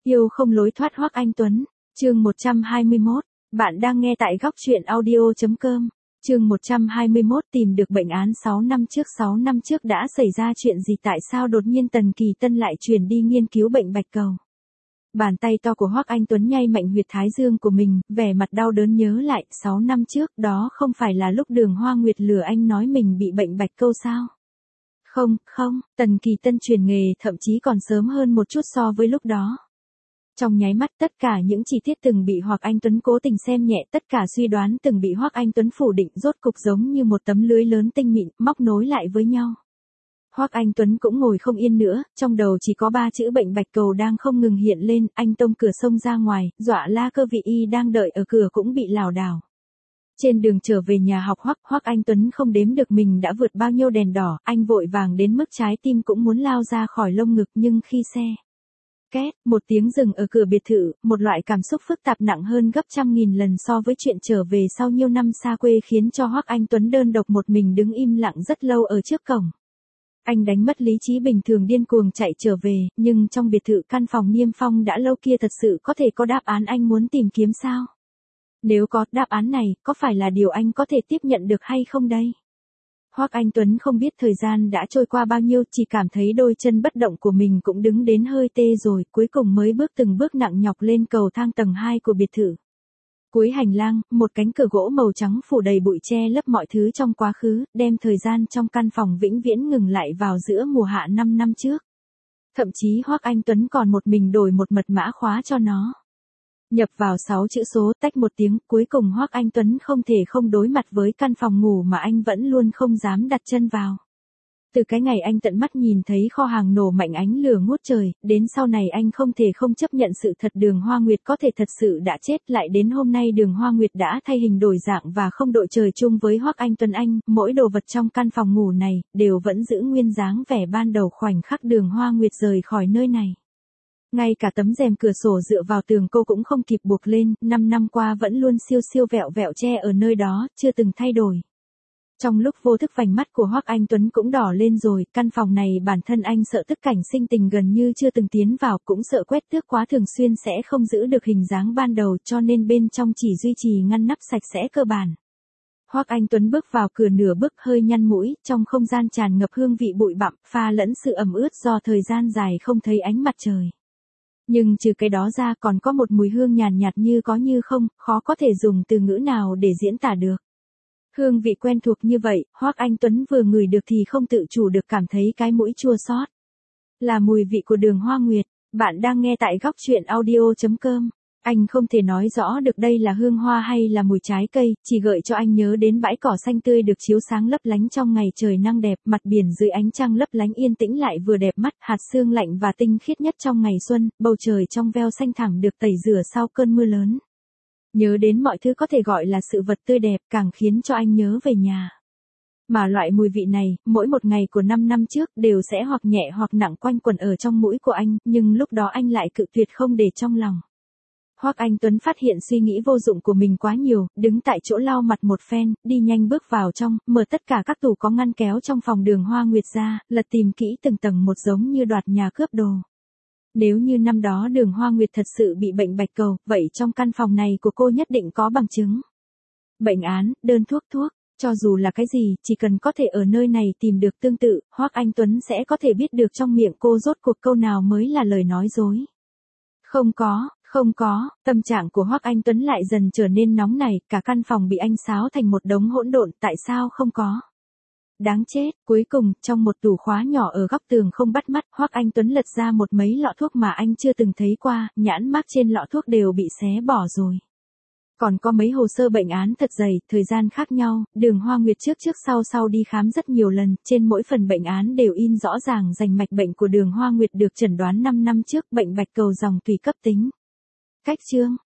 Yêu không lối thoát Hoắc Anh Tuấn, chương 121, bạn đang nghe tại góc truyện audio.com, chương 121 tìm được bệnh án 6 năm trước đã xảy ra chuyện gì tại sao đột nhiên Tần Kỳ Tân lại chuyển đi nghiên cứu bệnh bạch cầu. Bàn tay to của Hoắc Anh Tuấn nhay mạnh huyệt thái dương của mình, vẻ mặt đau đớn nhớ lại, 6 năm trước đó không phải là lúc Đường Hoa Nguyệt lừa anh nói mình bị bệnh bạch cầu sao? Không, Tần Kỳ Tân chuyển nghề thậm chí còn sớm hơn một chút so với lúc đó. Trong nháy mắt tất cả những chi tiết từng bị Hoắc Anh Tuấn cố tình xem nhẹ, tất cả suy đoán từng bị Hoắc Anh Tuấn phủ định rốt cục giống như một tấm lưới lớn tinh mịn, móc nối lại với nhau. Hoắc Anh Tuấn cũng ngồi không yên nữa, trong đầu chỉ có 3 chữ bệnh bạch cầu đang không ngừng hiện lên, anh tông cửa sông ra ngoài, dọa la cơ vị y đang đợi ở cửa cũng bị lảo đảo. Trên đường trở về nhà học Hoắc Anh Tuấn không đếm được mình đã vượt bao nhiêu đèn đỏ, anh vội vàng đến mức trái tim cũng muốn lao ra khỏi lồng ngực nhưng khi xe két, một tiếng dừng ở cửa biệt thự, một loại cảm xúc phức tạp nặng hơn gấp trăm nghìn lần so với chuyện trở về sau nhiêu năm xa quê khiến cho Hoắc Anh Tuấn đơn độc một mình đứng im lặng rất lâu ở trước cổng. Anh đánh mất lý trí bình thường điên cuồng chạy trở về, nhưng trong biệt thự căn phòng niêm phong đã lâu kia thật sự có thể có đáp án anh muốn tìm kiếm sao? Nếu có đáp án này, có phải là điều anh có thể tiếp nhận được hay không đây? Hoắc Anh Tuấn không biết thời gian đã trôi qua bao nhiêu, chỉ cảm thấy đôi chân bất động của mình cũng đứng đến hơi tê rồi, cuối cùng mới bước từng bước nặng nhọc lên cầu thang tầng 2 của biệt thự. Cuối hành lang, một cánh cửa gỗ màu trắng phủ đầy bụi che lấp mọi thứ trong quá khứ, đem thời gian trong căn phòng vĩnh viễn ngừng lại vào giữa mùa hạ 5 năm trước. Thậm chí Hoắc Anh Tuấn còn một mình đổi một mật mã khóa cho nó. Nhập vào 6 chữ số, tách một tiếng, cuối cùng Hoắc Anh Tuấn không thể không đối mặt với căn phòng ngủ mà anh vẫn luôn không dám đặt chân vào. Từ cái ngày anh tận mắt nhìn thấy kho hàng nổ mạnh ánh lửa ngút trời, đến sau này anh không thể không chấp nhận sự thật Đường Hoa Nguyệt có thể thật sự đã chết, lại đến hôm nay Đường Hoa Nguyệt đã thay hình đổi dạng và không đội trời chung với Hoắc Anh Tuấn anh, mỗi đồ vật trong căn phòng ngủ này, đều vẫn giữ nguyên dáng vẻ ban đầu khoảnh khắc Đường Hoa Nguyệt rời khỏi nơi này. Ngay cả tấm rèm cửa sổ dựa vào tường cô cũng không kịp buộc lên, 5 năm qua vẫn luôn siêu vẹo vẹo che ở nơi đó, chưa từng thay đổi. Trong lúc vô thức vành mắt của Hoắc Anh Tuấn cũng đỏ lên rồi, căn phòng này bản thân anh sợ tức cảnh sinh tình gần như chưa từng tiến vào, cũng sợ quét tước quá thường xuyên sẽ không giữ được hình dáng ban đầu cho nên bên trong chỉ duy trì ngăn nắp sạch sẽ cơ bản. Hoắc Anh Tuấn bước vào cửa nửa bước hơi nhăn mũi, trong không gian tràn ngập hương vị bụi bặm, pha lẫn sự ẩm ướt do thời gian dài không thấy ánh mặt trời. Nhưng trừ cái đó ra còn có một mùi hương nhàn nhạt như có như không, khó có thể dùng từ ngữ nào để diễn tả được. Hương vị quen thuộc như vậy, Hoắc Anh Tuấn vừa ngửi được thì không tự chủ được cảm thấy cái mũi chua xót. Là mùi vị của Đường Hoa Nguyệt, bạn đang nghe tại góc truyện audio.com. Anh không thể nói rõ được đây là hương hoa hay là mùi trái cây, chỉ gợi cho anh nhớ đến bãi cỏ xanh tươi được chiếu sáng lấp lánh trong ngày trời nắng đẹp, mặt biển dưới ánh trăng lấp lánh yên tĩnh lại vừa đẹp mắt, hạt sương lạnh và tinh khiết nhất trong ngày xuân, bầu trời trong veo xanh thẳm được tẩy rửa sau cơn mưa lớn. Nhớ đến mọi thứ có thể gọi là sự vật tươi đẹp càng khiến cho anh nhớ về nhà. Mà loại mùi vị này, mỗi một ngày của 5 năm trước đều sẽ hoặc nhẹ hoặc nặng quanh quẩn ở trong mũi của anh, nhưng lúc đó anh lại cự tuyệt không để trong lòng. Hoắc Anh Tuấn phát hiện suy nghĩ vô dụng của mình quá nhiều, đứng tại chỗ lau mặt một phen, đi nhanh bước vào trong, mở tất cả các tủ có ngăn kéo trong phòng Đường Hoa Nguyệt ra, lật tìm kỹ từng tầng một giống như đoạt nhà cướp đồ. Nếu như năm đó Đường Hoa Nguyệt thật sự bị bệnh bạch cầu, vậy trong căn phòng này của cô nhất định có bằng chứng. Bệnh án, đơn thuốc, cho dù là cái gì, chỉ cần có thể ở nơi này tìm được tương tự, Hoắc Anh Tuấn sẽ có thể biết được trong miệng cô rốt cuộc câu nào mới là lời nói dối. Không có, tâm trạng của Hoắc Anh Tuấn lại dần trở nên nóng nảy, cả căn phòng bị anh xáo thành một đống hỗn độn, tại sao không có? Đáng chết, cuối cùng, trong một tủ khóa nhỏ ở góc tường không bắt mắt, Hoắc Anh Tuấn lật ra một mấy lọ thuốc mà anh chưa từng thấy qua, nhãn mác trên lọ thuốc đều bị xé bỏ rồi. Còn có mấy hồ sơ bệnh án thật dày, thời gian khác nhau, Đường Hoa Nguyệt trước sau đi khám rất nhiều lần, trên mỗi phần bệnh án đều in rõ ràng rành mạch bệnh của Đường Hoa Nguyệt được chẩn đoán 5 năm trước, bệnh bạch cầu dòng tủy cấp tính. Cách chương,